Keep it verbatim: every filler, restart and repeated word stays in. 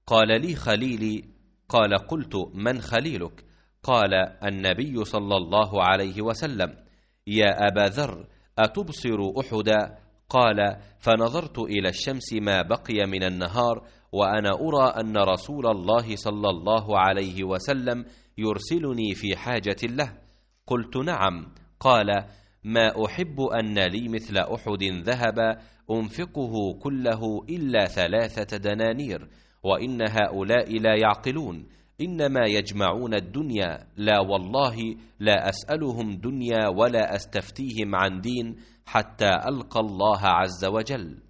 قال لي خليلي. قال قلت من خليلك؟ قال النبي صلى الله عليه وسلم. يا أبا ذر أتبصر أحدا؟ قال فنظرت إلى الشمس ما بقي من النهار وأنا أرى أن رسول الله صلى الله عليه وسلم يرسلني في حاجة له. قلت نعم. قال ما أحب أن لي مثل أحد ذهب أنفقه كله إلا ثلاثة دنانير، وإن هؤلاء لا يعقلون، إنما يجمعون الدنيا، لا والله لا أسألهم دنيا ولا أستفتيهم عن دين حتى ألقى الله عز وجل.